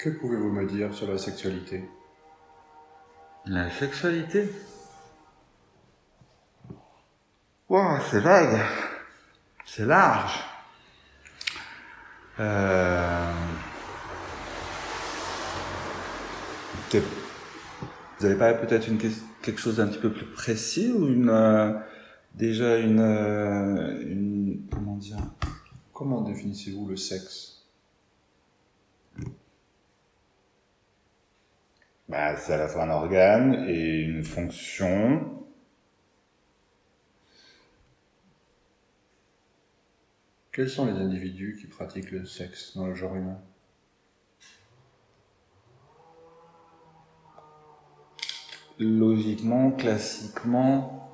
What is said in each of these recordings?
Que pouvez-vous me dire sur la sexualité? La sexualité? Wow, c'est vague. C'est large. Vous avez pas peut-être quelque chose d'un petit peu plus précis ou déjà une comment dire? Comment définissez-vous le sexe? C'est à la fois un organe et une fonction. Quels sont les individus qui pratiquent le sexe dans le genre humain? Logiquement, classiquement,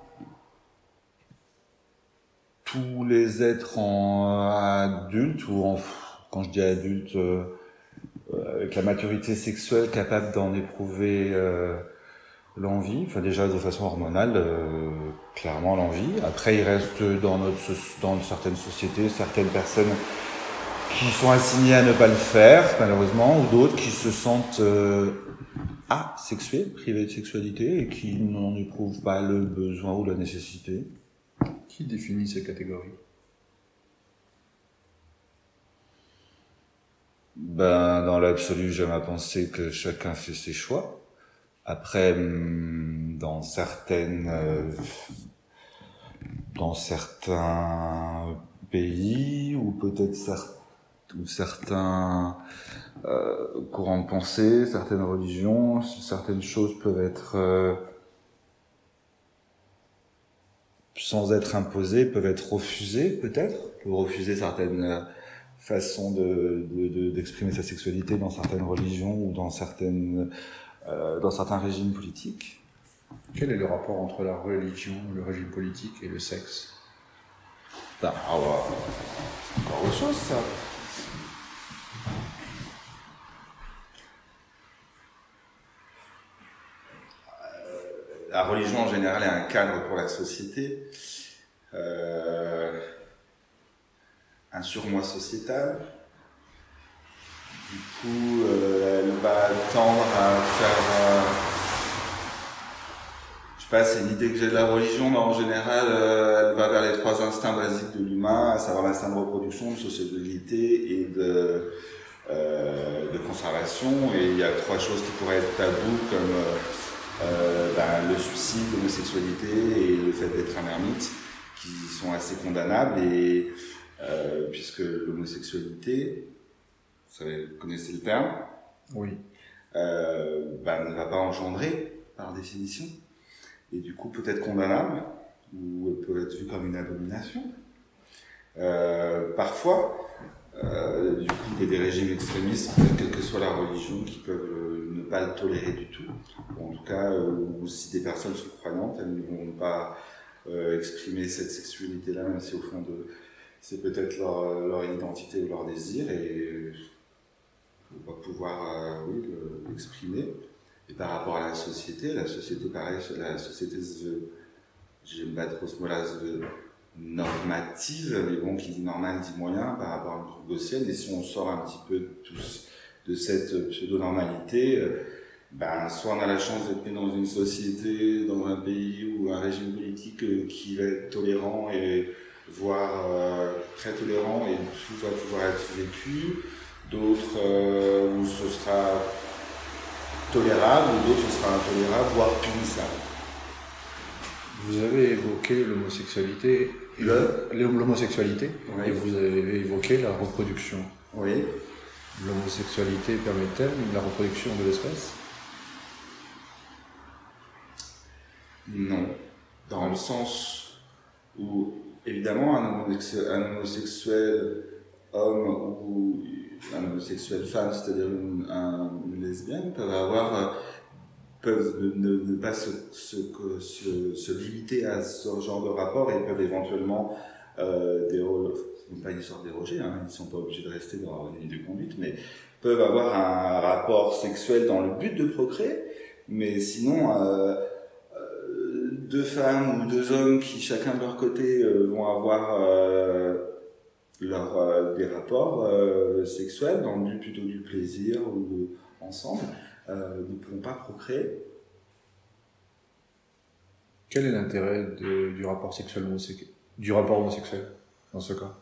tous les êtres adultes, quand je dis adultes, avec la maturité sexuelle capable d'en éprouver l'envie, enfin déjà de façon hormonale, clairement l'envie. Après, il reste dans certaines sociétés, certaines personnes qui sont assignées à ne pas le faire, malheureusement, ou d'autres qui se sentent asexués, privés de sexualité, et qui n'en éprouvent pas le besoin ou la nécessité. Qui définit ces catégories? Dans l'absolu, j'aime à penser que chacun fait ses choix. Après, dans certains pays, ou peut-être certains courants de pensée, certaines religions, certaines choses peuvent être sans être imposées, peuvent être refusées peut-être, peuvent refuser certaines façons d'exprimer sa sexualité dans certaines religions ou dans certains régimes politiques. Quel est le rapport entre la religion, le régime politique et le sexe? C'est encore autre chose, ça. La religion, en général, est un cadre pour la société, un surmoi sociétal. Du coup, elle va tendre à faire... c'est une idée que j'ai de la religion, mais en général, elle va vers les 3 instincts basiques de l'humain, à savoir l'instinct de reproduction, de sociabilité et de conservation. Et il y a 3 choses qui pourraient être tabous, comme le suicide, l'homosexualité et le fait d'être un ermite, qui sont assez condamnables. Et puisque l'homosexualité, vous connaissez le terme? Oui. Ne va pas engendrer, par définition. Et du coup peut être condamnable, ou elle peut être vue comme une abomination. Parfois, du coup, il y a des régimes extrémistes, quelle que soit la religion, qui peuvent ne pas le tolérer du tout. En tout cas, ou si des personnes sont croyantes, elles ne vont pas exprimer cette sexualité-là, même si au fond c'est peut-être leur identité ou leur désir, et on va pouvoir l'exprimer. Et par rapport à la société pareil, la société j'aime pas trop ce mot-là, normative, mais bon, qui dit normal dit moyen par rapport à une troupe gaussienne. Et si on sort un petit peu de cette pseudo-normalité, soit on a la chance d'être né dans une société, dans un pays ou un régime politique qui va être tolérant et voire très tolérant, et tout va pouvoir être vécu. D'autres où ce sera tolérable, ou d'autres où ce sera intolérable, voire punissable. Vous avez évoqué l'homosexualité, oui. Et vous avez évoqué la reproduction. Oui. L'homosexualité permet-elle la reproduction de l'espèce? Non. Dans le sens où, évidemment, un homosexuel homme ou un homosexuel femme, c'est-à-dire une lesbienne, peuvent ne pas se limiter à ce genre de rapport, et peuvent éventuellement pas une sorte déroger, ils ne sont pas obligés de rester dans une ligne de conduite, mais peuvent avoir un rapport sexuel dans le but de procréer. Mais sinon, 2 femmes ou 2 hommes qui, chacun de leur côté, vont avoir des rapports sexuels dans le but plutôt du plaisir ou ensemble, ne pourront pas procréer. Quel est l'intérêt du rapport homosexuel dans ce cas?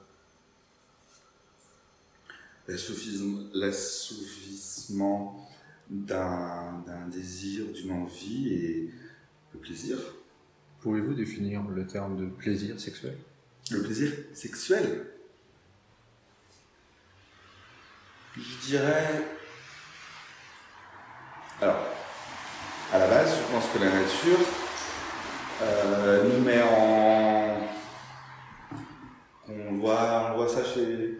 L'assouvissement d'un désir, d'une envie et le plaisir. Pouvez-vous définir le terme de plaisir sexuel? Le plaisir sexuel, je dirais... Alors, à la base, je pense que la nature nous met en... On voit ça chez...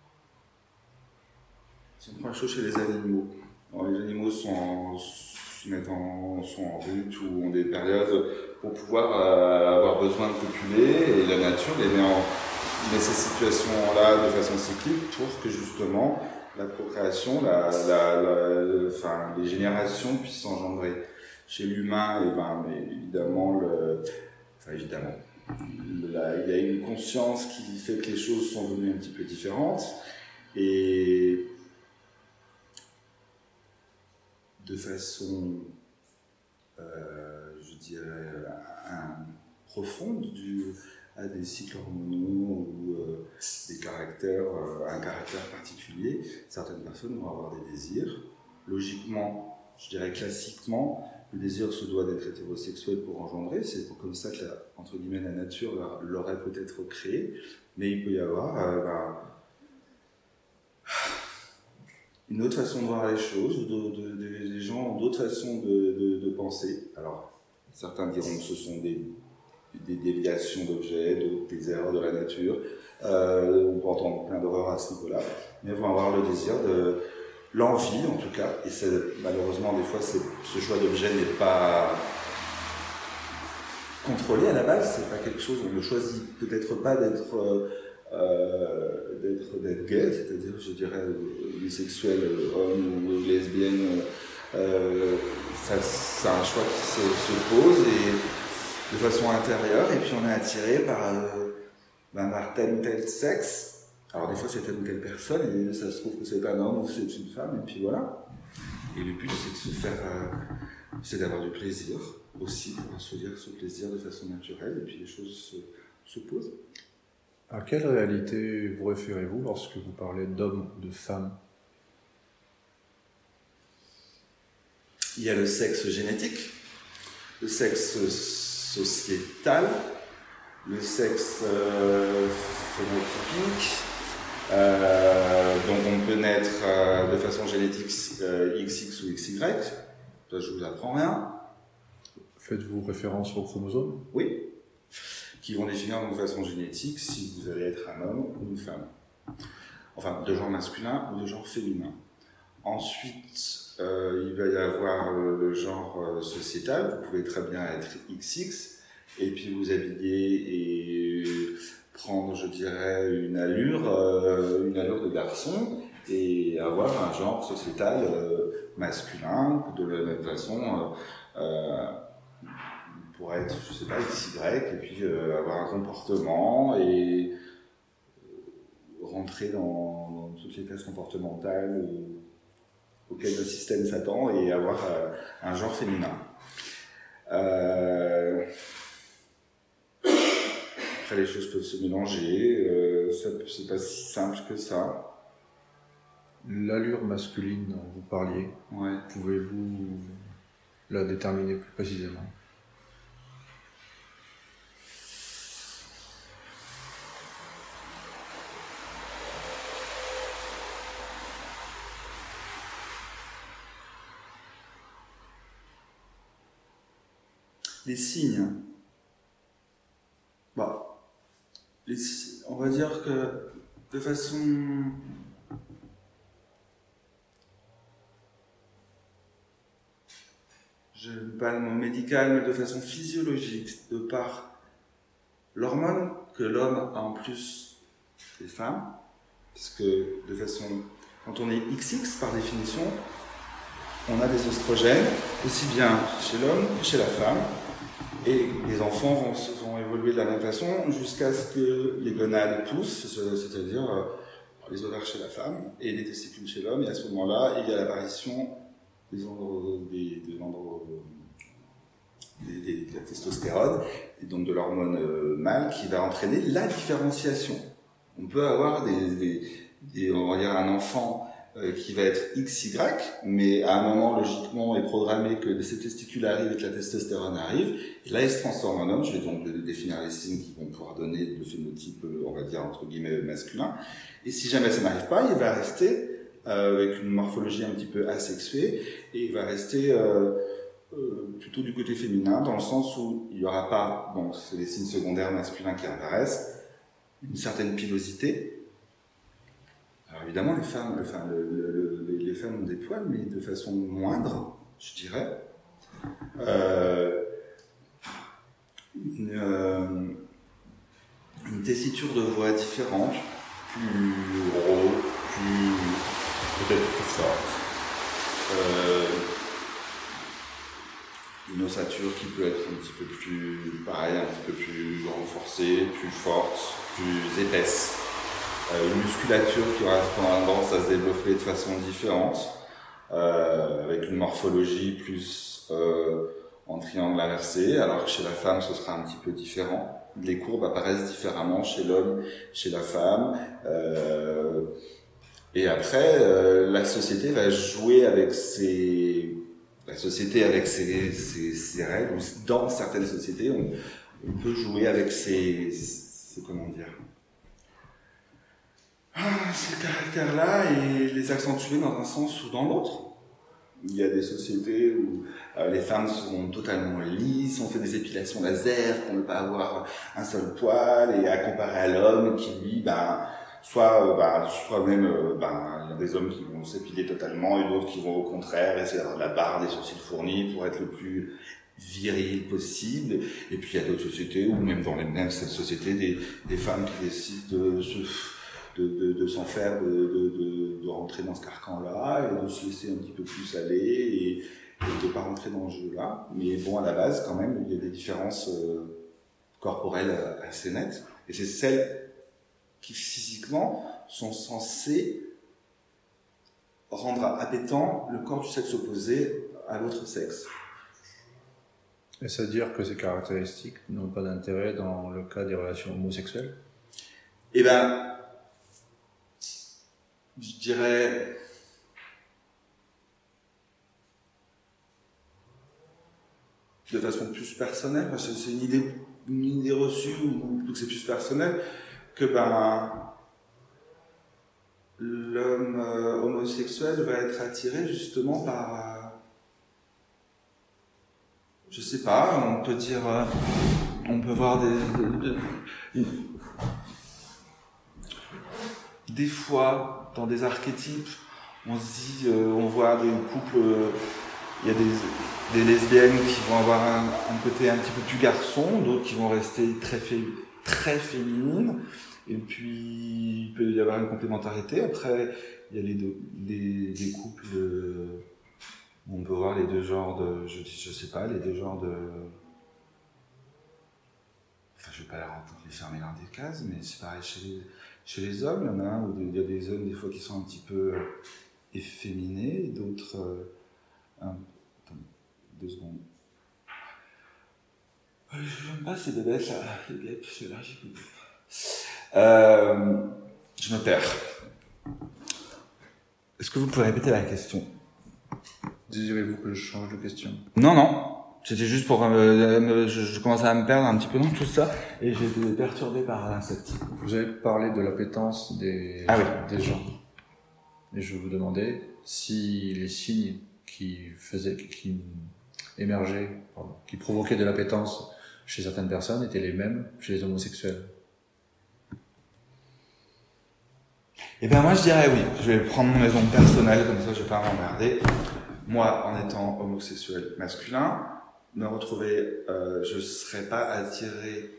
Si on prend la chose chez les animaux. Alors, les animaux sont en route ou ont des périodes pour pouvoir avoir besoin de copuler, et la nature les met ces situations-là de façon cyclique pour que justement la procréation, les générations puissent s'engendrer. Chez l'humain, évidemment, il y a une conscience qui fait que les choses sont devenues un petit peu différentes, et de façon, je dirais, profonde, due à des cycles hormonaux ou un caractère particulier, certaines personnes vont avoir des désirs. Logiquement, je dirais classiquement, le désir se doit d'être hétérosexuel pour engendrer, c'est comme ça que entre guillemets, la nature l'aurait peut-être créé, mais il peut y avoir une autre façon de voir les choses, les gens ont d'autres façons de penser. Alors, certains diront que ce sont des déviations d'objets, d'autres des erreurs de la nature. On peut entendre plein d'horreurs à ce niveau-là, mais vont avoir le désir l'envie en tout cas, et malheureusement des fois ce choix d'objet n'est pas contrôlé à la base, c'est pas quelque chose, on ne choisit peut-être pas d'être gay, c'est-à-dire je dirais bisexuel, homme ou lesbienne, c'est un choix qui se pose et de façon intérieure, et puis on est attiré par tel ou tel sexe. Alors des fois c'est telle ou telle personne, et ça se trouve que c'est un homme ou c'est une femme, et puis voilà. Et le but c'est de se faire, c'est d'avoir du plaisir aussi, pour assouvir ce plaisir de façon naturelle, et puis les choses se posent. À quelle réalité vous référez-vous lorsque vous parlez d'homme ou de femme? Il y a le sexe génétique, le sexe sociétal, le sexe phénotypique. Donc on peut naître de façon génétique XX ou XY, ça je vous apprends rien. Faites-vous référence aux chromosomes? Oui, qui vont définir de façon génétique si vous allez être un homme ou une femme. Enfin, de genre masculin ou de genre féminin. Ensuite, il va y avoir le genre sociétal, vous pouvez très bien être XX, et puis vous habiller et prendre, je dirais, une allure de garçon, et avoir un genre sociétal masculin, de la même façon, pour être, je sais pas, XY, et puis avoir un comportement, et rentrer dans toutes les classes comportementales auxquelles le système s'attend, et avoir un genre féminin. Après, les choses peuvent se mélanger, c'est pas si simple que ça. L'allure masculine dont vous parliez, ouais. Pouvez-vous la déterminer plus précisément? Les signes. On va dire que de façon je ne parle pas le mot médical, mais de façon physiologique, de par l'hormone que l'homme a en plus des femmes, parce que de façon, quand on est XX par définition, on a des oestrogènes, aussi bien chez l'homme que chez la femme, et les enfants vont évoluer de la même façon jusqu'à ce que les gonades poussent, c'est-à-dire les ovaires chez la femme et les testicules chez l'homme, et à ce moment-là, il y a l'apparition de la testostérone, et donc de l'hormone mâle, qui va entraîner la différenciation. On peut avoir on va dire un enfant qui va être XY, mais à un moment, logiquement, est programmé que ces testicules arrivent et que la testostérone arrive, et là, il se transforme en homme. Je vais donc définir les signes qui vont pouvoir donner le phénotype, on va dire, entre guillemets, masculin. Et si jamais ça n'arrive pas, il va rester avec une morphologie un petit peu asexuée, et il va rester plutôt du côté féminin, dans le sens où il n'y aura pas, donc c'est les signes secondaires masculins qui apparaissent, une certaine pilosité. Alors évidemment, les femmes ont des poils, mais de façon moindre, je dirais. Une tessiture de voix différente, plus rauque, peut-être plus forte. Une ossature qui peut être un petit peu plus, pareil, un petit peu plus renforcée, plus forte, plus épaisse. Une musculature qui aura tendance à se développer de façon différente, avec une morphologie plus en triangle inversé, alors que chez la femme ce sera un petit peu différent. Les courbes apparaissent différemment chez l'homme, chez la femme. Et après, la société va jouer avec ses règles, ou dans certaines sociétés, on peut jouer avec ces caractères-là et les accentuer dans un sens ou dans l'autre. Il y a des sociétés où les femmes sont totalement lisses, on fait des épilations laser pour ne pas avoir un seul poil, et à comparer à l'homme qui lui, soit même, il y a des hommes qui vont s'épiler totalement et d'autres qui vont au contraire essayer d'avoir de la barbe, des sourcils fournis pour être le plus viril possible. Et puis il y a d'autres sociétés, ou même dans les mêmes sociétés, des femmes qui décident de s'en faire, de rentrer dans ce carcan-là, et de se laisser un petit peu plus aller, et de pas rentrer dans le jeu-là. Mais bon, à la base, quand même, il y a des différences corporelles assez nettes, et c'est celles qui, physiquement, sont censées rendre appétant le corps du sexe opposé à l'autre sexe. Et ça veut dire que ces caractéristiques n'ont pas d'intérêt dans le cas des relations homosexuelles ? Eh ben, je dirais, de façon plus personnelle, parce que c'est une idée reçue, ou que c'est plus personnel, que l'homme homosexuel va être attiré justement par, je sais pas, on peut dire, on peut voir des fois dans des archétypes, on se dit, on voit des couples, il y a des lesbiennes qui vont avoir un côté un petit peu plus garçon, d'autres qui vont rester très féminines, et puis il peut y avoir une complémentarité. Après, il y a des couples, on peut voir les deux genres de, je sais pas, les deux genres de, enfin je vais pas les fermer dans des cases, mais c'est pareil chez les hommes, il y en a un où il y a des hommes des fois qui sont un petit peu efféminés, et d'autres, attends, 2 secondes. Je n'aime pas ces bébêtes là, les guêpes, je suis allergique. Je me perds. Est-ce que vous pouvez répéter la question ? Désirez-vous que je change de question ? Non. C'était juste pour... je commençais à me perdre un petit peu dans tout ça, et j'ai été perturbé par l'insecte. Vous avez parlé de l'appétence des gens. Et je vous demandais si les signes qui émergeaient, qui provoquaient de l'appétence chez certaines personnes étaient les mêmes chez les homosexuels. Eh bien moi je dirais oui. Je vais prendre mon exemple personnel, comme ça je vais pas m'emmerder. Moi, en étant homosexuel masculin, me retrouver, je serais pas attiré.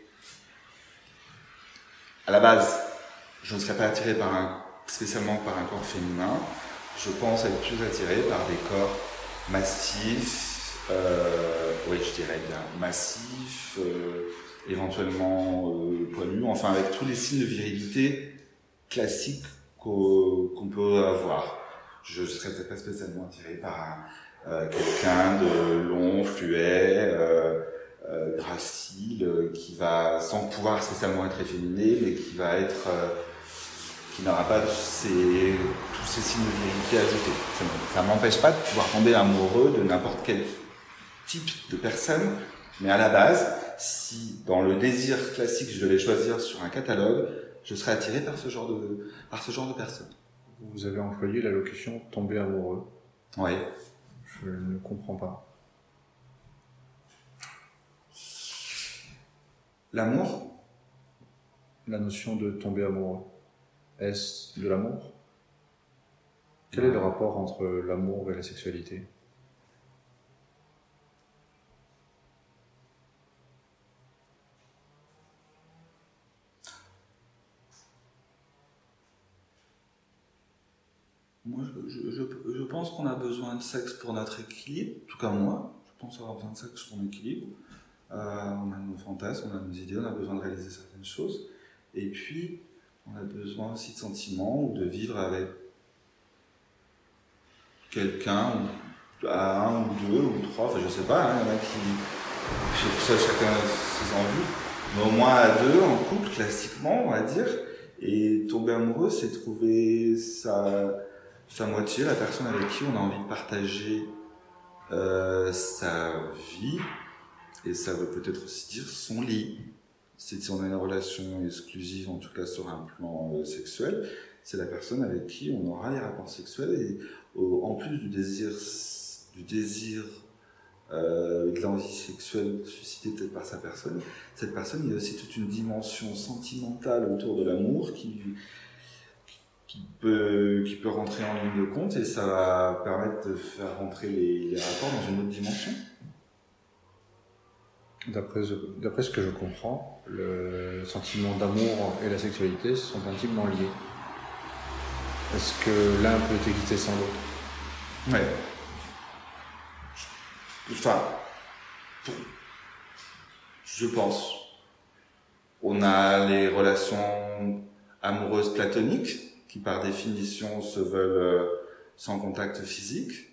À la base, je ne serais pas attiré spécialement par un corps féminin. Je pense être plus attiré par des corps massifs, oui, je dirais bien massifs, éventuellement poilus, enfin avec tous les signes de virilité classiques qu'on peut avoir. Je serais peut-être pas spécialement attiré par quelqu'un de long, fluet, gracile, qui va, sans pouvoir spécialement être efféminé, mais qui va être, qui n'aura pas tous ces signes de virilité ajoutés. Ça ne m'empêche pas de pouvoir tomber amoureux de n'importe quel type de personne, mais à la base, si dans le désir classique je devais choisir sur un catalogue, je serais attiré par ce genre de personne. Vous avez employé la locution « tomber amoureux ». Oui. Je ne comprends pas. L'amour ? La notion de tomber amoureux. Est-ce de l'amour ? Quel est le rapport entre l'amour et la sexualité ? Moi, je pense qu'on a besoin de sexe pour notre équilibre. En tout cas, moi, je pense avoir besoin de sexe pour mon équilibre. On a nos fantasmes, on a nos idées, on a besoin de réaliser certaines choses. Et puis, on a besoin aussi de sentiments ou de vivre avec quelqu'un, à un ou deux ou trois, enfin je sais pas, il y en a qui, ça, chacun a ses envies, mais au moins à deux, en couple, classiquement, on va dire. Et tomber amoureux, c'est trouver sa moitié, la personne avec qui on a envie de partager sa vie, et ça veut peut-être aussi dire son lit. Si on a une relation exclusive, en tout cas sur un plan sexuel, c'est la personne avec qui on aura les rapports sexuels, et en plus du désir de l'envie sexuelle suscitée peut-être par sa personne, cette personne, il y a aussi toute une dimension sentimentale autour de l'amour qui peut rentrer en ligne de compte, et ça va permettre de faire rentrer les rapports dans une autre dimension. D'après ce que je comprends, le sentiment d'amour et la sexualité sont intimement liés. Est-ce que l'un peut exister sans l'autre ? Ouais. Enfin, je pense. On a les relations amoureuses platoniques, qui par définition se veulent sans contact physique.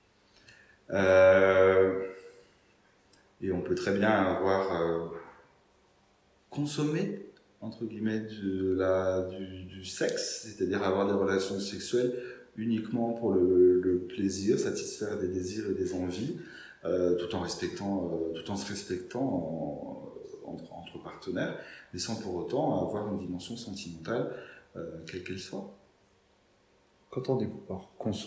Et on peut très bien avoir consommé, entre guillemets, du sexe, c'est-à-dire avoir des relations sexuelles uniquement pour le plaisir, satisfaire des désirs et des envies, tout en se respectant entre partenaires, mais sans pour autant avoir une dimension sentimentale, quelle qu'elle soit. Qu'entendez-vous par consommer ?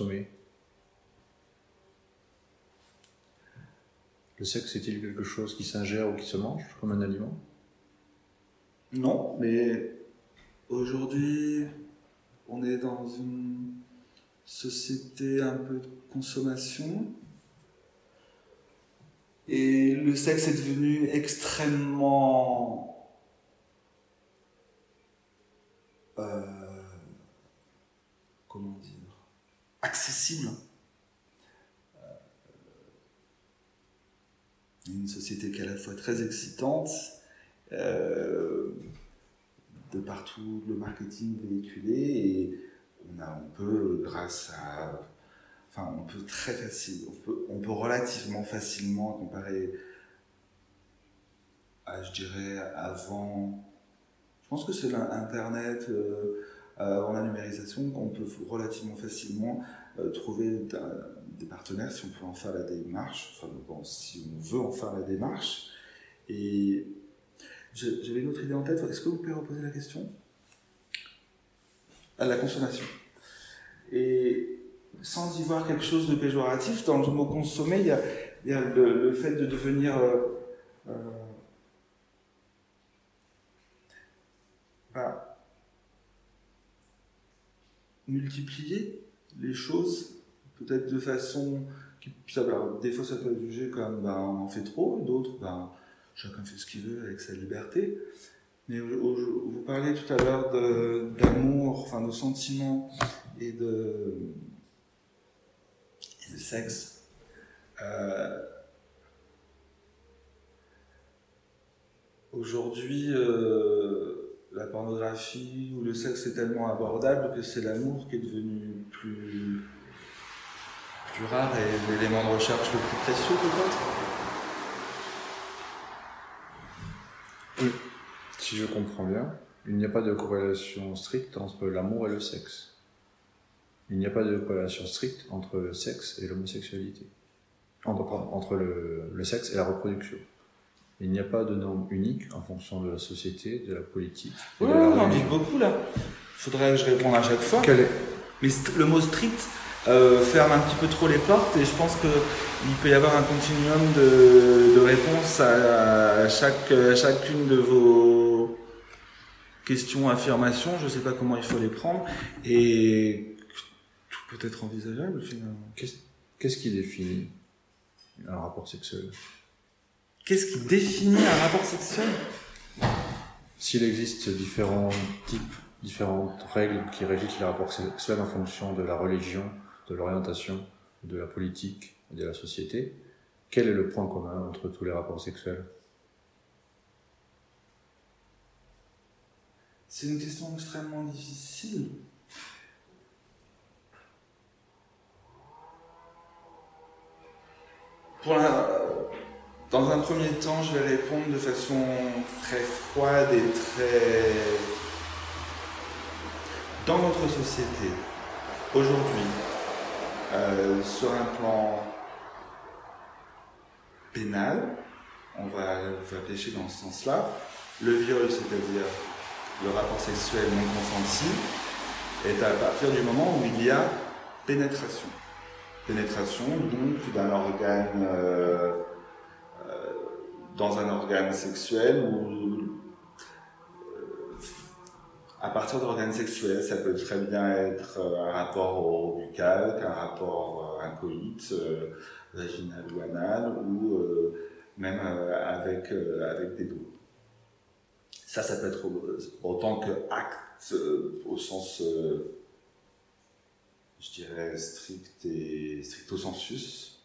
Le sexe est-il quelque chose qui s'ingère ou qui se mange, comme un aliment ? Non, mais aujourd'hui, on est dans une société un peu de consommation, et le sexe est devenu extrêmement accessible. Une société qui est à la fois très excitante, de partout le marketing véhiculé, et on peut relativement facilement comparer à, je dirais, avant. Je pense que c'est l'internet, avant la numérisation, qu'on peut relativement facilement trouver des partenaires si on peut en faire la démarche, enfin bon, si on veut en faire la démarche. Et j'avais une autre idée en tête. Est-ce que vous pouvez reposer la question ? À la consommation. Et sans y voir quelque chose de péjoratif, dans le mot consommer, il y a le fait de devenir multiplier les choses, peut-être de façon qui, des fois ça peut être jugé comme on en fait trop, d'autres chacun fait ce qu'il veut avec sa liberté. Mais vous parliez tout à l'heure d'amour, enfin de sentiments et de sexe. Aujourd'hui, la pornographie ou le sexe est tellement abordable que c'est l'amour qui est devenu plus rare et l'élément de recherche le plus précieux peut-être. Oui. Si je comprends bien, il n'y a pas de corrélation stricte entre l'amour et le sexe. Il n'y a pas de corrélation stricte entre le sexe et l'homosexualité. Entre le sexe et la reproduction. Il n'y a pas de norme unique en fonction de la société, de la politique. Oui, on en dit beaucoup là. Il faudrait que je réponde à chaque fois. Mais le mot strict ferme un petit peu trop les portes et je pense qu'il peut y avoir un continuum de réponses à chacune de vos questions, affirmations. Je ne sais pas comment il faut les prendre. Et tout peut être envisageable finalement. Qu'est-ce qui définit un rapport sexuel? Qu'est-ce qui définit un rapport sexuel? S'il existe différents types, différentes règles qui régissent les rapports sexuels en fonction de la religion, de l'orientation, de la politique et de la société, quel est le point commun entre tous les rapports sexuels? C'est une question extrêmement difficile. Dans un premier temps, je vais répondre de façon très froide et très... Dans notre société, aujourd'hui, sur un plan pénal, on va pêcher dans ce sens-là, le viol, c'est-à-dire le rapport sexuel non consenti, est à partir du moment où il y a pénétration. Pénétration, donc, d'un organe... dans un organe sexuel ou à partir d'organes sexuels, ça peut très bien être un rapport au buccal, qu'un rapport un coït vaginal ou anal ou même avec des doigts. Ça peut être autant qu'acte au sens, je dirais, strict et stricto sensus.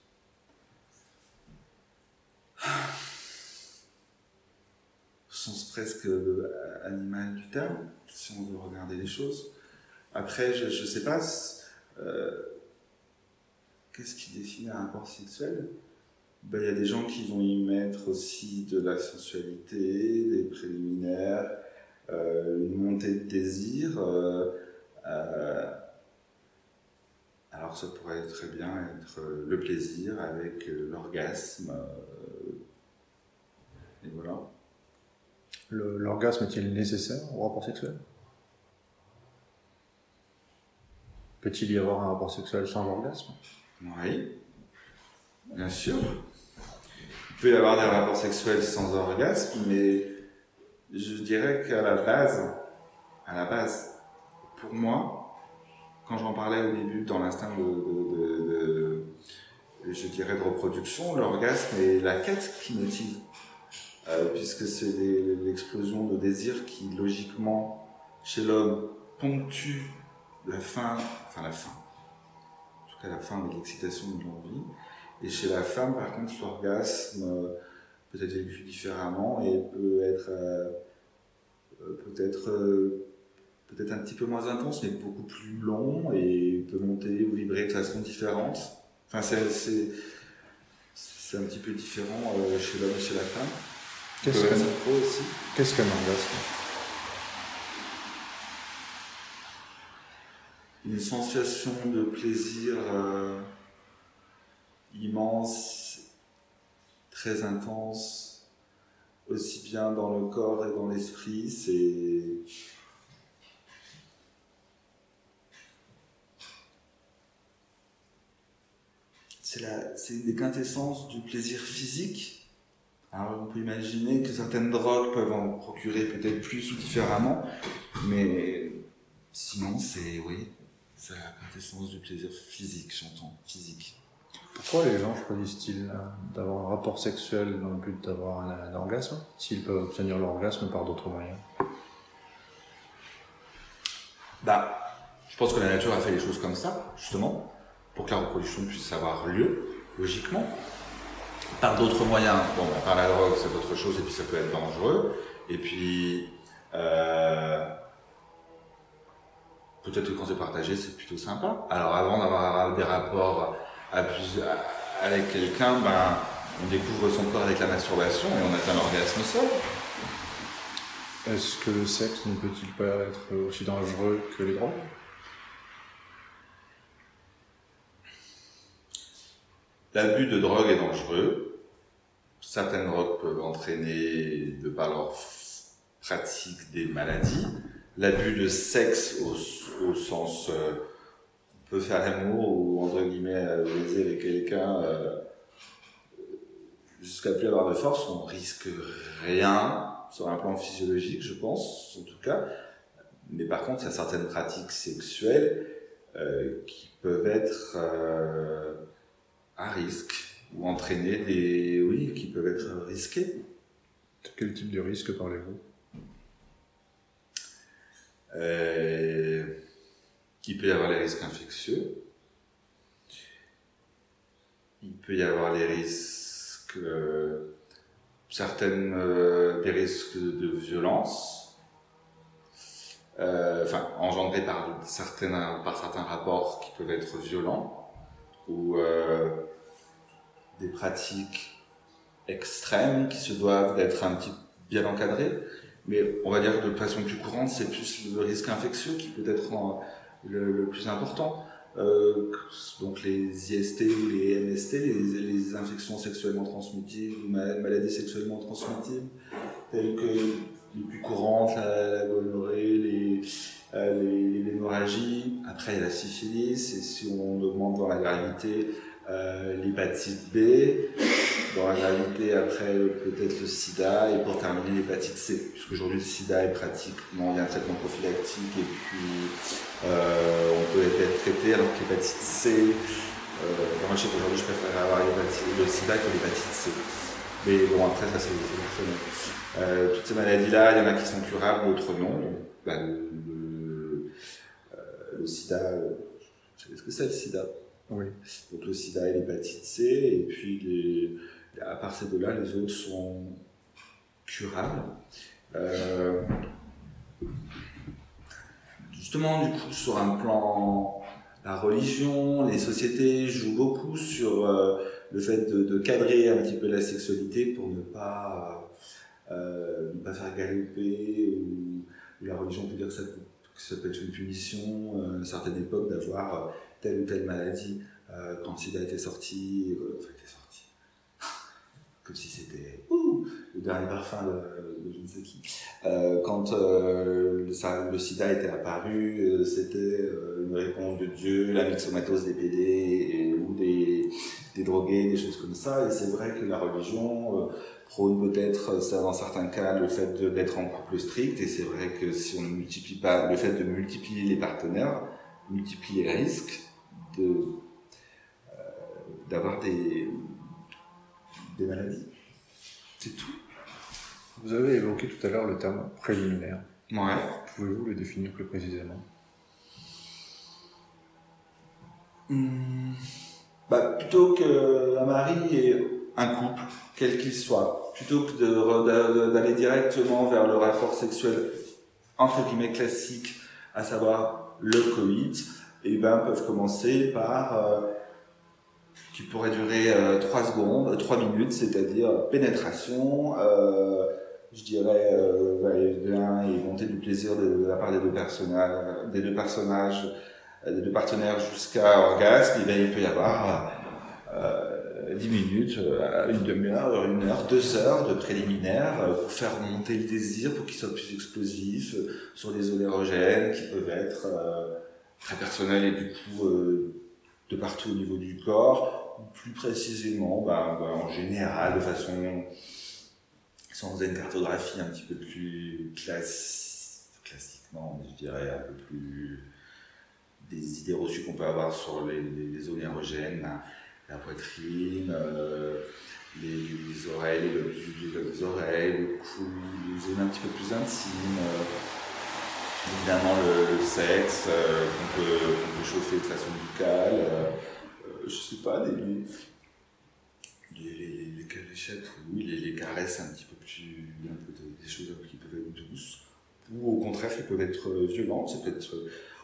Sens presque animal du terme, si on veut regarder les choses. Après, je ne sais pas, qu'est-ce qui définit un rapport sexuel? Il y a des gens qui vont y mettre aussi de la sensualité, des préliminaires, une montée de désir. Alors ça pourrait très bien être le plaisir avec l'orgasme. Et voilà. L'orgasme est-il nécessaire au rapport sexuel? Peut-il y avoir un rapport sexuel sans orgasme? Oui, bien sûr. Il peut y avoir des rapports sexuels sans orgasme, mais je dirais qu'à la base, pour moi, quand j'en parlais au début dans l'instinct je dirais de reproduction, l'orgasme est la quête qui motive. Puisque c'est l'explosion de désir qui, logiquement, chez l'homme, ponctue la fin, en tout cas la fin de l'excitation de l'envie, et chez la femme, par contre, l'orgasme peut être vécu différemment et peut être peut-être un petit peu moins intense, mais beaucoup plus long et peut monter ou vibrer de façon différente. Enfin, c'est un petit peu différent chez l'homme et chez la femme. Qu'est-ce qu'un orgasme? Une sensation de plaisir immense, très intense, aussi bien dans le corps et dans l'esprit. C'est une des quintessences du plaisir physique. Alors on peut imaginer que certaines drogues peuvent en procurer peut-être plus ou différemment, mais sinon c'est la quintessence du plaisir physique, j'entends, physique. Pourquoi les gens choisissent-ils d'avoir un rapport sexuel dans le but d'avoir un orgasme, s'ils peuvent obtenir l'orgasme par d'autres moyens? Je pense que la nature a fait les choses comme ça, justement, pour que la reproduction puisse avoir lieu, logiquement. Par d'autres moyens, par la drogue c'est autre chose et puis ça peut être dangereux, et puis peut-être que quand c'est partagé c'est plutôt sympa. Alors avant d'avoir des rapports avec quelqu'un, on découvre son corps avec la masturbation et on atteint l'orgasme seul. Est-ce que le sexe ne peut-il pas être aussi dangereux que les drogues? L'abus de drogue est dangereux. Certaines drogues peuvent entraîner, de par leur pratique, des maladies. L'abus de sexe, au sens on peut faire l'amour ou entre guillemets baiser avec quelqu'un jusqu'à plus avoir de force, on risque rien sur un plan physiologique, je pense, en tout cas. Mais par contre, il y a certaines pratiques sexuelles qui peuvent être à risque ou entraîner qui peuvent être risquées. De quel type de risque parlez-vous? Il peut y avoir les risques infectieux. Il peut y avoir les risques, des risques de violence, engendrés par certains rapports qui peuvent être violents, ou des pratiques extrêmes qui se doivent d'être un petit bien encadrées. Mais on va dire que de façon plus courante, c'est plus le risque infectieux qui peut être le plus important. Donc les IST ou les MST, les infections sexuellement transmissibles ou maladies sexuellement transmissibles, telles que les plus courantes, la gonorrhée, l'hémorragie. Après, il y a la syphilis, et si on augmente dans la gravité, l'hépatite B. Dans la gravité, après, peut-être le sida, et pour terminer, l'hépatite C. Puisqu'aujourd'hui, le sida est pratiquement, il y a un traitement prophylactique, et puis on peut être traité, alors que l'hépatite C, moi je sais qu'aujourd'hui, je préfère avoir le sida que l'hépatite C. Mais bon, après, ça, c'est personnel. Toutes ces maladies-là, il y en a qui sont curables, d'autres non. Donc, le sida, vous savez ce que c'est le sida? Oui. Donc le sida et l'hépatite C, et puis à part ces deux-là, les autres sont curables. Justement, du coup, sur un plan, la religion, les sociétés jouent beaucoup sur le fait de cadrer un petit peu la sexualité pour ne pas faire galoper, ou la religion peut dire que ça peut être une punition à une certaine époque d'avoir telle ou telle maladie. Quand le sida était sorti, comme si c'était le dernier parfum de je ne sais qui. Quand le sida était apparu, c'était une réponse de Dieu, la myxomatose des PD ou des drogués, des choses comme ça. Et c'est vrai que la religion prône peut-être, ça dans certains cas, le fait d'être en couple strict. Et c'est vrai que si on ne multiplie pas, le fait de multiplier les partenaires, multiplie les risques d'avoir des maladies. C'est tout. Vous avez évoqué tout à l'heure le terme préliminaire. Ouais. Pouvez-vous le définir plus précisément? Plutôt qu'un mari et un couple, quel qu'il soit, plutôt que d'aller directement vers le rapport sexuel entre guillemets classique, à savoir le coït, peuvent commencer par qui pourrait durer 3 minutes, c'est-à-dire pénétration, je dirais va-et-vient et montée du plaisir de la part des deux partenaires jusqu'à orgasme. Il peut y avoir 10 minutes, une demi-heure, 1 heure, 2 heures de préliminaire pour faire monter le désir, pour qu'il soit plus explosif, sur les zones érogènes qui peuvent être très personnelles et du coup de partout au niveau du corps, ou plus précisément, en général, de façon sans une cartographie un petit peu plus classiquement, je dirais un peu plus des idées reçues qu'on peut avoir sur les zones érogènes, la poitrine, les oreilles, les oreilles, le cou, les zones un petit peu plus intimes. Évidemment le sexe qu'on peut chauffer de façon buccale, je sais pas, les chatouilles, les caresses un petit peu plus, des choses qui peuvent être douces, ou au contraire qui peuvent être violentes. Ça peut être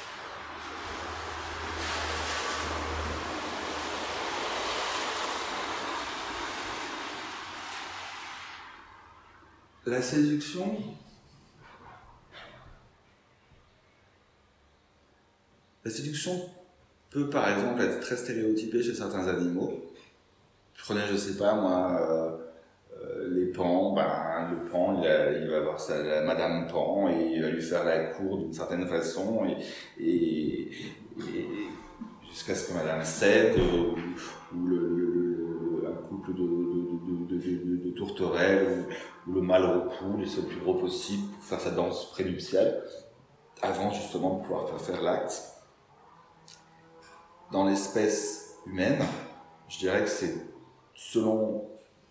La séduction, peut par exemple être très stéréotypée chez certains animaux. Prenez, je sais pas moi, les pans, le pan, il va voir la Madame Pan et il va lui faire la cour d'une certaine façon et jusqu'à ce que Madame cède ou un couple de tourterelles où le mâle recoule et c'est le plus gros possible pour faire sa danse prénuptiale avant justement de pouvoir faire l'acte. Dans l'espèce humaine, je dirais que c'est selon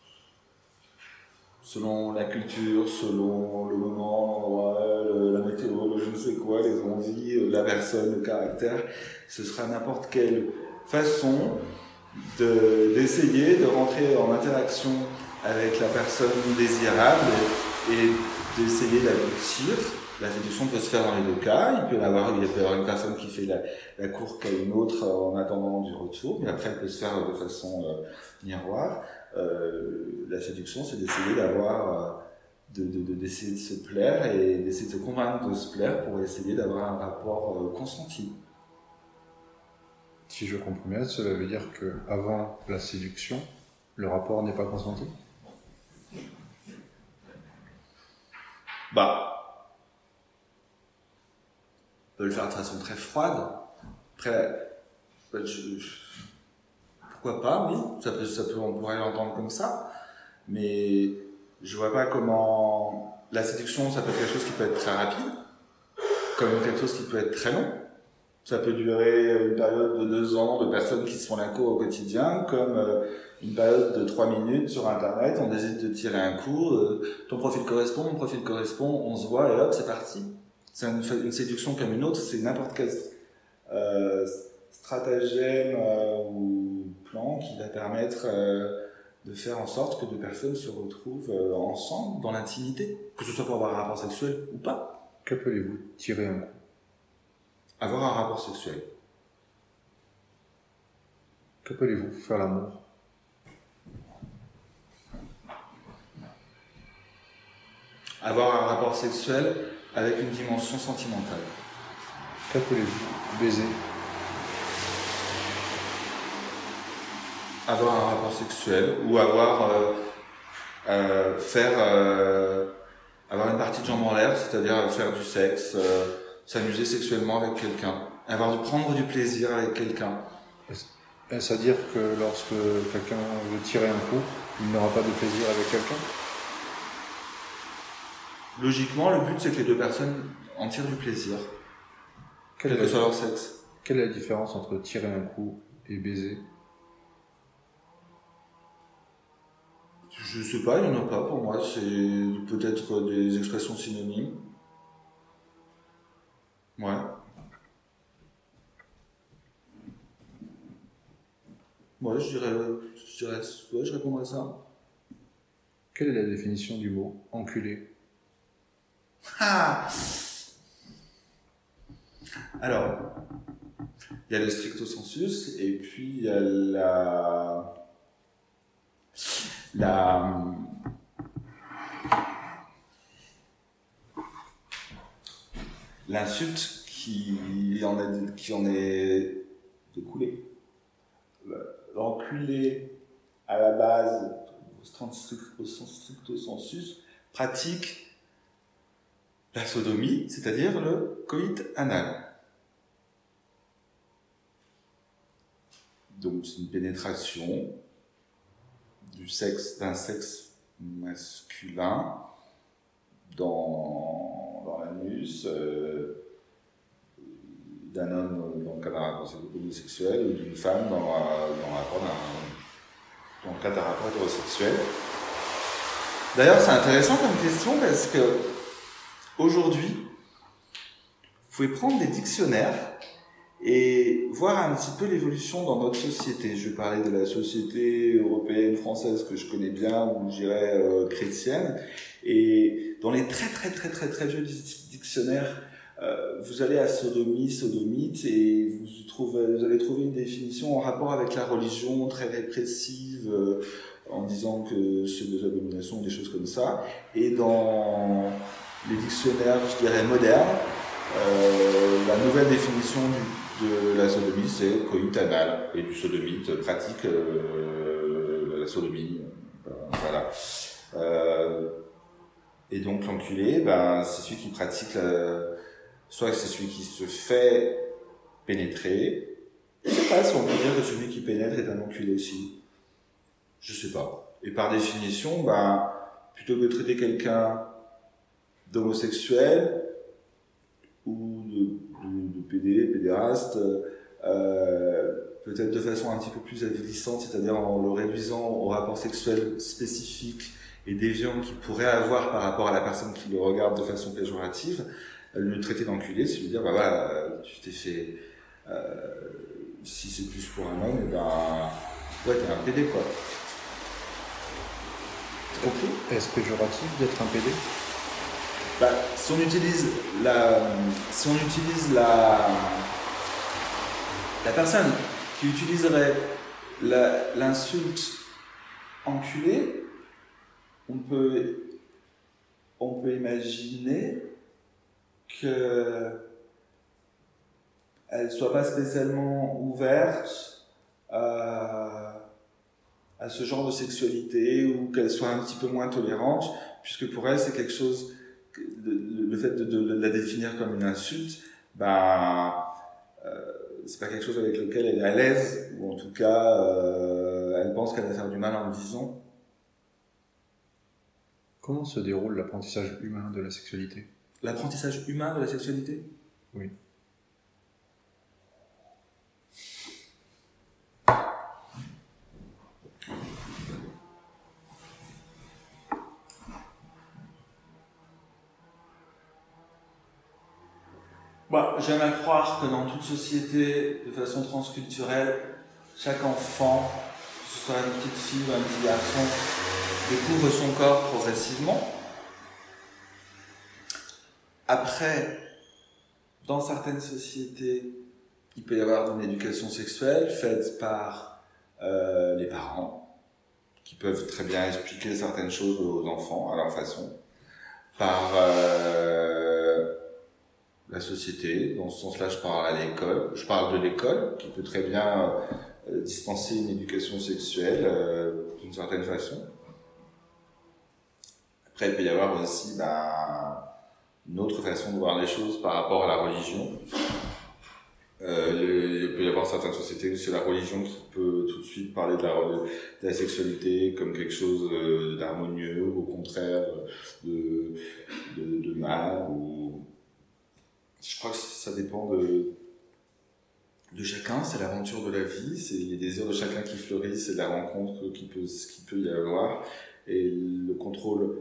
la culture, selon le moment, la météo, je ne sais quoi, les envies, la personne, le caractère, ce sera n'importe quelle façon d'essayer de rentrer en interaction avec la personne désirable et d'essayer d'aboutir. La séduction peut se faire dans les deux cas. Il peut y avoir une personne qui fait la cour qu'à une autre en attendant du retour, mais après elle peut se faire de façon miroir. La séduction, c'est d'essayer d'essayer de se plaire et d'essayer de se convaincre de se plaire pour essayer d'avoir un rapport consenti. Si je comprends bien, cela veut dire qu'avant la séduction, le rapport n'est pas consenti? On peut le faire de façon très froide. Après, pourquoi pas, oui, on pourrait l'entendre comme ça, mais je vois pas comment la séduction, ça peut être quelque chose qui peut être très rapide, comme quelque chose qui peut être très long. Ça peut durer une période de 2 ans de personnes qui se font la cour au quotidien, comme une période de 3 minutes sur Internet, on décide de tirer un coup, ton profil correspond, mon profil correspond, on se voit et hop, c'est parti. C'est une séduction comme une autre, c'est n'importe quel stratagème ou plan qui va permettre de faire en sorte que 2 personnes se retrouvent ensemble dans l'intimité, que ce soit pour avoir un rapport sexuel ou pas. Qu'appelez-vous tirer un coup? Avoir un rapport sexuel. Qu'appelez-vous faire l'amour? Avoir un rapport sexuel avec une dimension sentimentale. Qu'appelez-vous baiser? Avoir un rapport sexuel ou avoir une partie de jambe en l'air, c'est-à-dire faire du sexe, s'amuser sexuellement avec quelqu'un, prendre du plaisir avec quelqu'un. Est-ce à dire que lorsque quelqu'un veut tirer un coup, il n'aura pas de plaisir avec quelqu'un? Logiquement, le but c'est que les 2 personnes en tirent du plaisir, quel que soit leur sexe. Quelle est la différence entre tirer un coup et baiser? Je sais pas, il n'y en a pas pour moi, c'est peut-être des expressions synonymes. Ouais. Ouais, je répondrais à ça. Quelle est la définition du mot enculé? Alors, il y a le stricto sensus et puis il y a l'insulte qui en est découlée. L'enculé, à la base, au sens stricto sensus, pratique la sodomie, c'est-à-dire le coït anal. Donc c'est une pénétration d'un sexe masculin dans l'anus d'un homme dans le cas d'un rapport homosexuel ou d'une femme dans le cas d'un rapport hétérosexuel. D'ailleurs, c'est intéressant comme question parce que aujourd'hui, vous pouvez prendre des dictionnaires et voir un petit peu l'évolution dans notre société. Je vais parler de la société européenne, française que je connais bien, ou je dirais chrétienne. Et dans les très très très très très vieux dictionnaires, vous allez à sodomie, sodomite, et vous allez trouver une définition en rapport avec la religion très répressive, en disant que c'est des abominations, des choses comme ça. Et dans les dictionnaires, je dirais modernes, la nouvelle définition de la sodomie, c'est coït anal, et du sodomite pratique la sodomie. Voilà. Et donc l'enculé, c'est celui qui pratique soit c'est celui qui se fait pénétrer. Je sais pas si on peut dire que celui qui pénètre est un enculé aussi. Je sais pas. Et par définition, plutôt que de traiter quelqu'un d'homosexuel ou de pédéraste, peut-être de façon un petit peu plus avilissante, c'est-à-dire en le réduisant au rapport sexuel spécifique et déviant qu'il pourrait avoir par rapport à la personne qui le regarde de façon péjorative, le traiter d'enculé, c'est lui dire, tu t'es fait, si c'est plus pour un homme, ouais, t'es un pédé, quoi. T'as compris ? Est-ce péjoratif d'être un pédé ? Si on utilise la personne qui utiliserait l'insulte enculé, on peut imaginer que elle soit pas spécialement ouverte à ce genre de sexualité, ou qu'elle soit un petit peu moins tolérante, puisque pour elle c'est quelque chose, le fait de la définir comme une insulte, c'est pas quelque chose avec lequel elle est à l'aise, ou en tout cas elle pense qu'elle va faire du mal en le disant. Comment se déroule l'apprentissage humain de la sexualité ? L'apprentissage humain de la sexualité ? Oui. J'aime à croire que dans toute société, de façon transculturelle, chaque enfant, que ce soit une petite fille ou un petit garçon, découvre son corps progressivement. Après, dans certaines sociétés, il peut y avoir une éducation sexuelle faite par les parents, qui peuvent très bien expliquer certaines choses aux enfants à leur façon, par la société. Dans ce sens-là, je parle de l'école, qui peut très bien dispenser une éducation sexuelle d'une certaine façon. Après, il peut y avoir aussi une autre façon de voir les choses par rapport à la religion. Il peut y avoir certaines sociétés où c'est la religion qui peut tout de suite parler de la sexualité comme quelque chose d'harmonieux, ou au contraire de mal. Je crois que ça dépend de chacun, c'est l'aventure de la vie, c'est les désirs de chacun qui fleurissent, c'est la rencontre qu'il peut y avoir, et le contrôle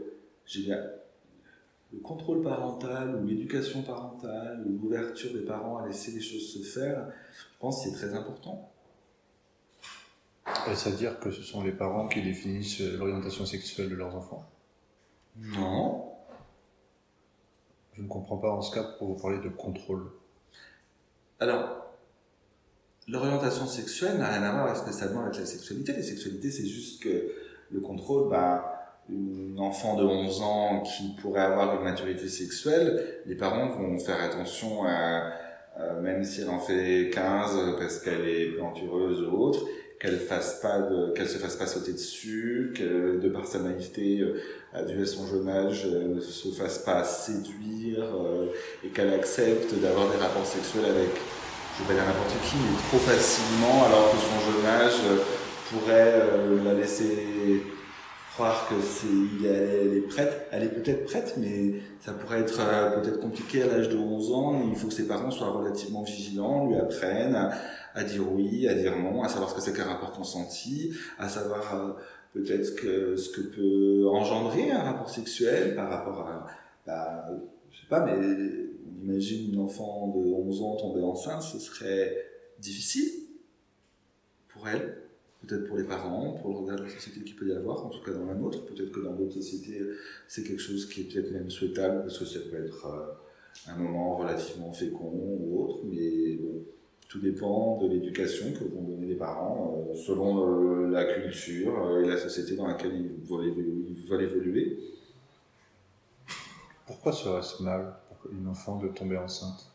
parental, ou l'éducation parentale, ou l'ouverture des parents à laisser les choses se faire, je pense que c'est très important. Est-ce à dire que ce sont les parents qui définissent l'orientation sexuelle de leurs enfants ? Non. Je ne comprends pas en ce cas pour vous parler de contrôle. Alors, l'orientation sexuelle n'a rien à voir spécialement avec la sexualité. La sexualité, c'est juste que le contrôle, une enfant de 11 ans qui pourrait avoir une maturité sexuelle, les parents vont faire attention à même si elle en fait 15 parce qu'elle est plantureuse ou autre, qu'elle se fasse pas sauter dessus, que de par sa naïveté, dû à son jeune âge, ne se fasse pas séduire, et qu'elle accepte d'avoir des rapports sexuels avec, je vais pas dire n'importe qui, mais trop facilement, alors que son jeune âge pourrait la laisser croire que elle est prête. Elle est peut-être prête, mais ça pourrait être peut-être compliqué à l'âge de 11 ans. Il faut que ses parents soient relativement vigilants, lui apprennent à dire oui, à dire non, à savoir ce que c'est qu'un rapport consenti, à savoir peut-être ce que peut engendrer un rapport sexuel par rapport à je sais pas, mais on imagine une enfant de 11 ans tomber enceinte, ce serait difficile pour elle. Peut-être pour les parents, pour le regard de la société qu'il peut y avoir, en tout cas dans la nôtre. Peut-être que dans d'autres sociétés, c'est quelque chose qui est peut-être même souhaitable, parce que ça peut être un moment relativement fécond ou autre, mais bon. Tout dépend de l'éducation que vont donner les parents, selon la culture et la société dans laquelle ils veulent évoluer. Pourquoi serait-ce mal pour une enfant de tomber enceinte?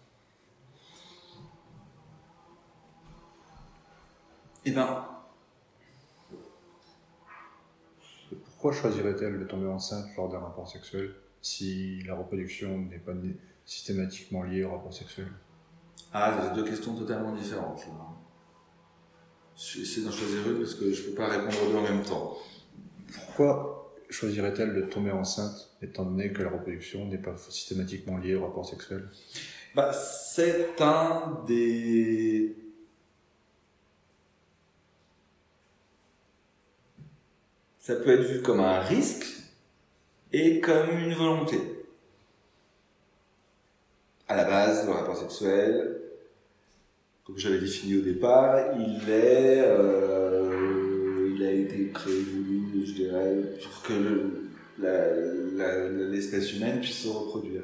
Eh ben, pourquoi choisirait-elle de tomber enceinte lors d'un rapport sexuel si la reproduction n'est pas systématiquement liée au rapport sexuel? Ah, c'est deux questions totalement différentes. Là. Je vais essayer d'en choisir une parce que je ne peux pas répondre aux deux en même temps. Pourquoi choisirait-elle de tomber enceinte étant donné que la reproduction n'est pas systématiquement liée au rapport sexuel? Bah, c'est un des... Ça peut être vu comme un risque et comme une volonté. À la base, le rapport sexuel, comme j'avais défini au départ, il a été prévu, je dirais, pour que l'espèce humaine puisse se reproduire.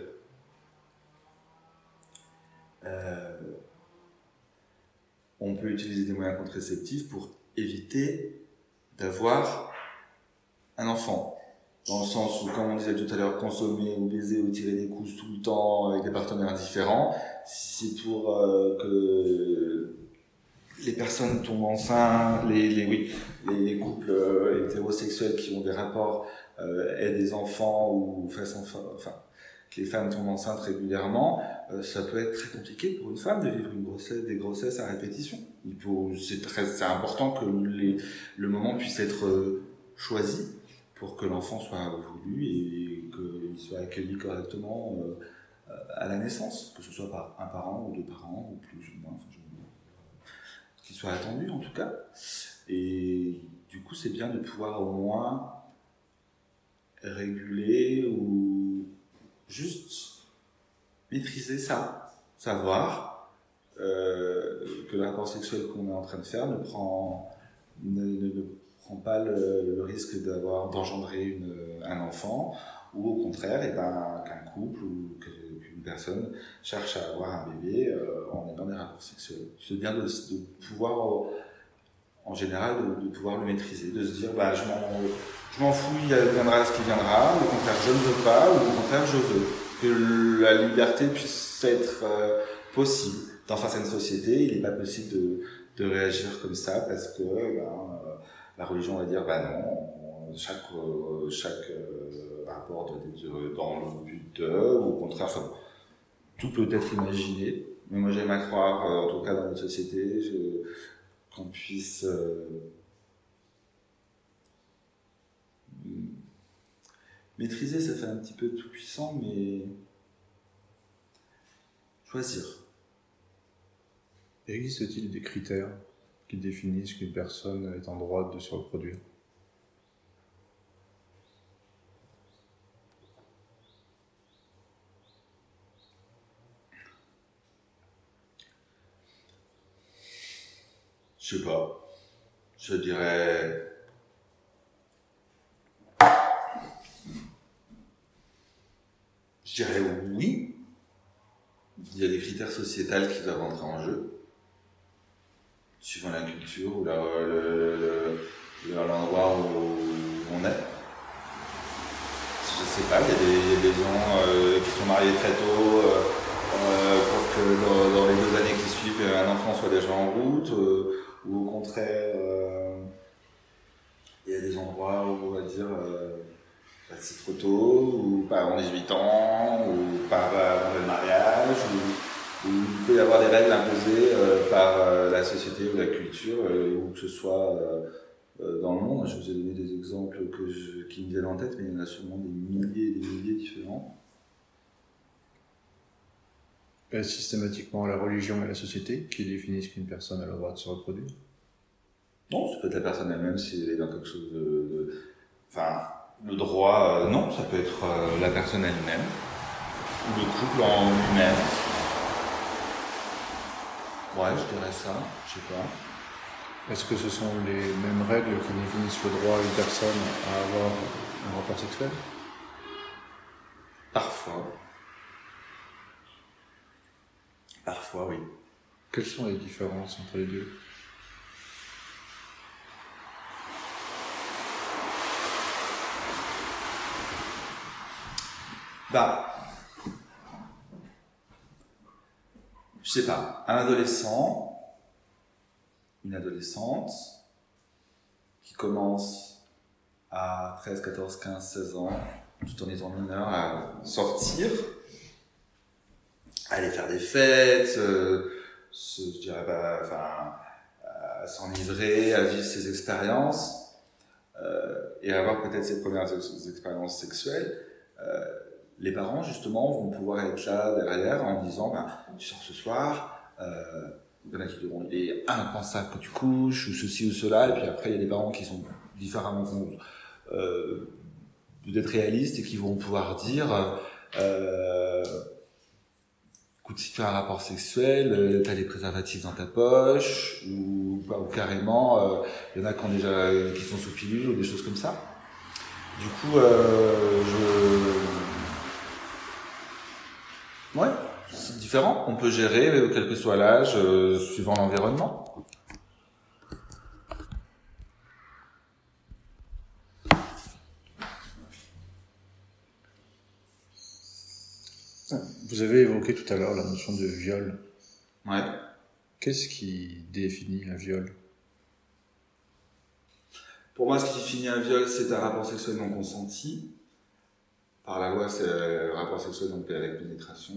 On peut utiliser des moyens contraceptifs pour éviter d'avoir un enfant. Dans le sens où, comme on disait tout à l'heure, consommer ou baiser ou tirer des couches tout le temps avec des partenaires différents, si c'est pour que les personnes tombent enceintes, les couples hétérosexuels qui ont des rapports aient des enfants ou que les femmes tombent enceintes régulièrement, ça peut être très compliqué pour une femme de vivre des grossesses à répétition. C'est important que le moment puisse être choisi pour que l'enfant soit voulu et qu'il soit accueilli correctement à la naissance, que ce soit par un parent ou deux parents, ou plus ou moins, qu'il soit attendu en tout cas. Et du coup, c'est bien de pouvoir au moins réguler ou juste maîtriser ça, savoir que le rapport sexuel qu'on est en train de faire ne prend pas le risque d'engendrer un enfant, ou au contraire, qu'un couple ou qu'une personne cherche à avoir un bébé en ayant des rapports sexuels. C'est bien de pouvoir, en général, de pouvoir le maîtriser, de se dire je m'en fous, il viendra ce qui viendra, ou au contraire je ne veux pas, ou au contraire je veux. Que la liberté puisse être possible. Dans certaines sociétés, il n'est pas possible de réagir comme ça parce que la religion va dire non, chaque rapport doit être dans le but de, ou au contraire, tout peut être imaginé. Mais moi j'aime à croire, en tout cas dans notre société, qu'on puisse maîtriser, ça fait un petit peu tout puissant, mais choisir. Existe-t-il des critères qui définissent qu'une personne est en droit de se reproduire? Je sais pas. Je dirais... oui. Il y a des critères sociétals qui doivent entrer en jeu, suivant la culture ou l'endroit où on est. Je sais pas, il y a des gens qui sont mariés très tôt pour que dans les 2 années qui suivent, un enfant soit déjà en route, ou au contraire, il y a des endroits où on va dire c'est trop tôt, ou pas avant 18 ans, ou pas avant le mariage, où il peut y avoir des règles imposées par la société ou la culture, ou que ce soit dans le monde. Je vous ai donné des exemples qui me viennent en tête, mais il y en a sûrement des milliers et des milliers différents. Est-ce systématiquement la religion et la société qui définissent qu'une personne a le droit de se reproduire? Non, ça peut être la personne elle-même si elle est dans quelque chose le droit, non, ça peut être la personne elle-même, ou le couple en lui-même. Ouais, je dirais ça, je sais pas. Est-ce que ce sont les mêmes règles qui définissent le droit d'une personne à avoir un rapport sexuel? Parfois. Parfois, oui. Quelles sont les différences entre les deux? Je sais pas, un adolescent, une adolescente qui commence à 13, 14, 15, 16 ans, tout en étant mineur, à sortir, à aller faire des fêtes, à s'enivrer, à vivre ses expériences, et à avoir peut-être ses premières expériences sexuelles. Les parents, justement, vont pouvoir être là derrière en disant tu sors ce soir, il y en a qui diront il est impensable que tu couches, ou ceci ou cela, et puis après il y a des parents qui sont différemment peut-être réalistes et qui vont pouvoir dire écoute, si tu as un rapport sexuel, t'as des préservatifs dans ta poche, ou carrément, il y en a qui sont sous pilule ou des choses comme ça. Du coup, ouais, c'est différent. On peut gérer, quel que soit l'âge, suivant l'environnement. Vous avez évoqué tout à l'heure la notion de viol. Ouais. Qu'est-ce qui définit un viol? Pour moi, ce qui définit un viol, c'est un rapport sexuel non consenti. Par la loi, c'est un rapport sexuel donc avec pénétration.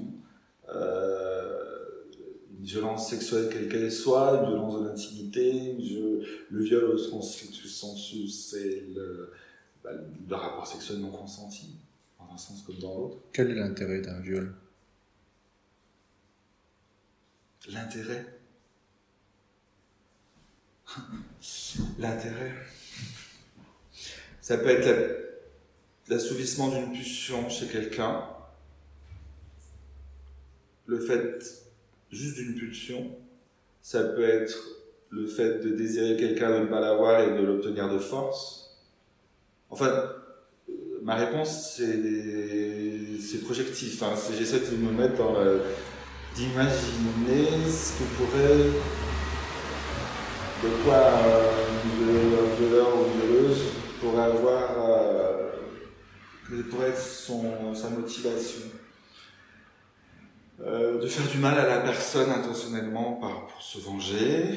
Une violence sexuelle quelle qu'elle soit, une violence de l'intimité, le viol au sens sensu, c'est le rapport sexuel non consenti, dans un sens comme dans l'autre. Quel est l'intérêt d'un viol? L'intérêt. L'intérêt. Ça peut être l'assouvissement d'une pulsion chez quelqu'un, le fait juste d'une pulsion, ça peut être le fait de désirer quelqu'un, de ne pas l'avoir et de l'obtenir de force. Enfin, ma réponse c'est projectif. Hein. J'essaie de me mettre d'imaginer ce que pourrait, de quoi un violeur ou une violeuse pourrait avoir, quelle pourrait être sa motivation. De faire du mal à la personne intentionnellement pour se venger,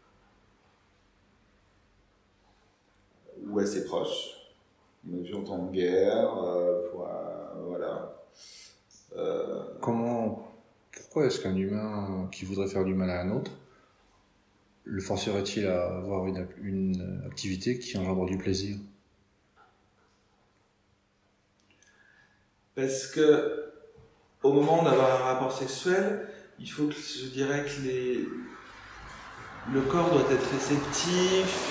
ou à ses proches. On a vu en temps de guerre, voilà. Pourquoi est-ce qu'un humain qui voudrait faire du mal à un autre le forcerait-il à avoir une activité qui engendre du plaisir? Parce que au moment d'avoir un rapport sexuel, il faut que, je dirais que le corps doit être réceptif,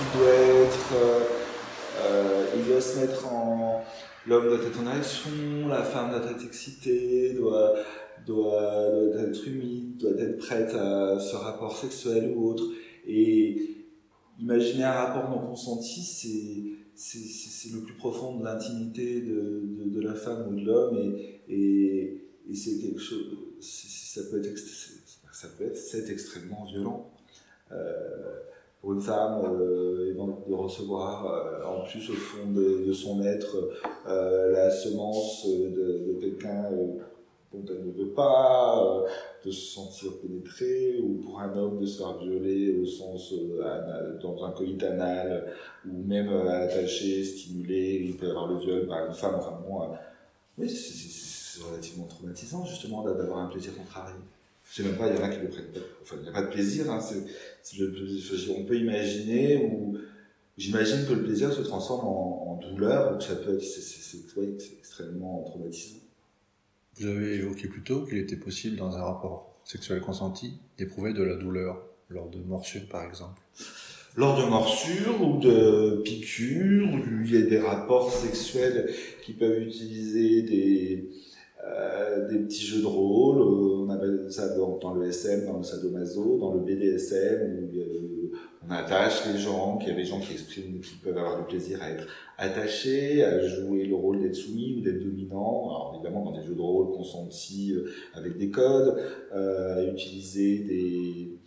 il doit se mettre l'homme doit être en action, la femme doit être excitée, doit être humide, doit être prête à ce rapport sexuel ou autre. Et imaginer un rapport non consenti, c'est le plus profond de l'intimité de la femme ou de l'homme, et c'est quelque chose, ça peut être extrêmement violent. Pour une femme, de recevoir en plus au fond de son être la semence de quelqu'un dont elle ne veut pas, de se sentir pénétré, ou pour un homme de se faire violer au sens dans un coït anal, ou même attaché, stimulé, il peut y avoir le viol par une femme. Enfin bon, oui, c'est relativement traumatisant justement d'avoir un plaisir contrarié. Je sais même pas, il y en a qui le prennent pas. Enfin, il n'y a pas de plaisir. Hein, on peut imaginer, ou j'imagine que le plaisir se transforme en douleur, ou que ça peut être, c'est extrêmement traumatisant. Vous avez évoqué plus tôt qu'il était possible, dans un rapport sexuel consenti, d'éprouver de la douleur, lors de morsures par exemple. Lors de morsures ou de piqûres, il y a des rapports sexuels qui peuvent utiliser des petits jeux de rôle, on appelle ça dans le SM, dans le sadomaso, dans le BDSM, où On attache les gens, qu'il y a des gens qui expriment, qui peuvent avoir du plaisir à être attachés, à jouer le rôle d'être soumis ou d'être dominant. Alors évidemment dans des jeux de rôle consentis avec des codes, à utiliser des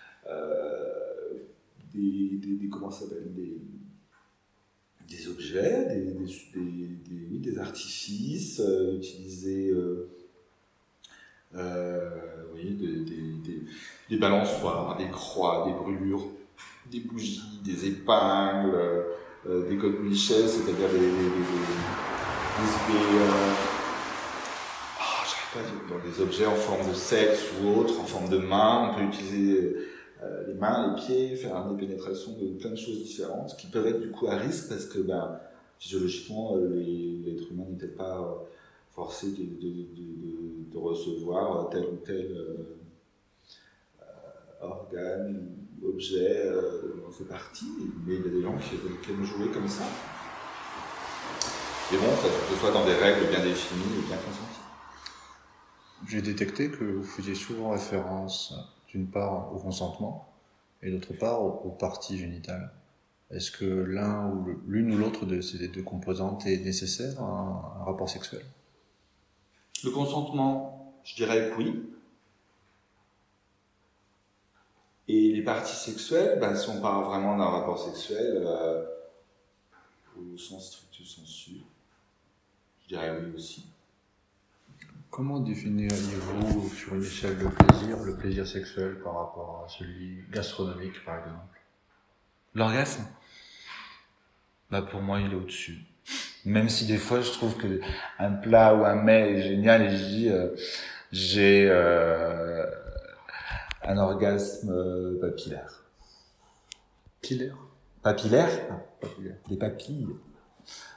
comment ça s'appelle, des objets, des artifices, utiliser des balançoires, des croix, des brûlures, des bougies, des épingles, des godemiches, c'est-à-dire dans des objets en forme de sexe ou autre, en forme de main. On peut utiliser les mains, les pieds, faire des pénétrations de plein de choses différentes qui peuvent être du coup à risque parce que physiologiquement l'être humain n'est peut-être pas forcé de recevoir tel ou tel organe ou objet dans ses parties, mais il y a des gens qui aiment jouer comme ça. Et bon, ça faut que ce soit dans des règles bien définies et bien consenties. J'ai détecté que vous faisiez souvent référence, d'une part, au consentement et d'autre part aux parties génitales. Est-ce que l'une ou l'autre de ces deux composantes est nécessaire à un rapport sexuel? Le consentement, je dirais que oui. Et les parties sexuelles, si on parle vraiment d'un rapport sexuel au sens stricto sensu, je dirais oui aussi. Comment définiriez-vous sur une échelle de le plaisir sexuel par rapport à celui gastronomique par exemple? L'orgasme, pour moi il est au-dessus. Même si des fois je trouve que un plat ou un mets est génial et je dis j'ai un orgasme papillaire. Pilaire? Papillaire? Papillaire. Des papilles.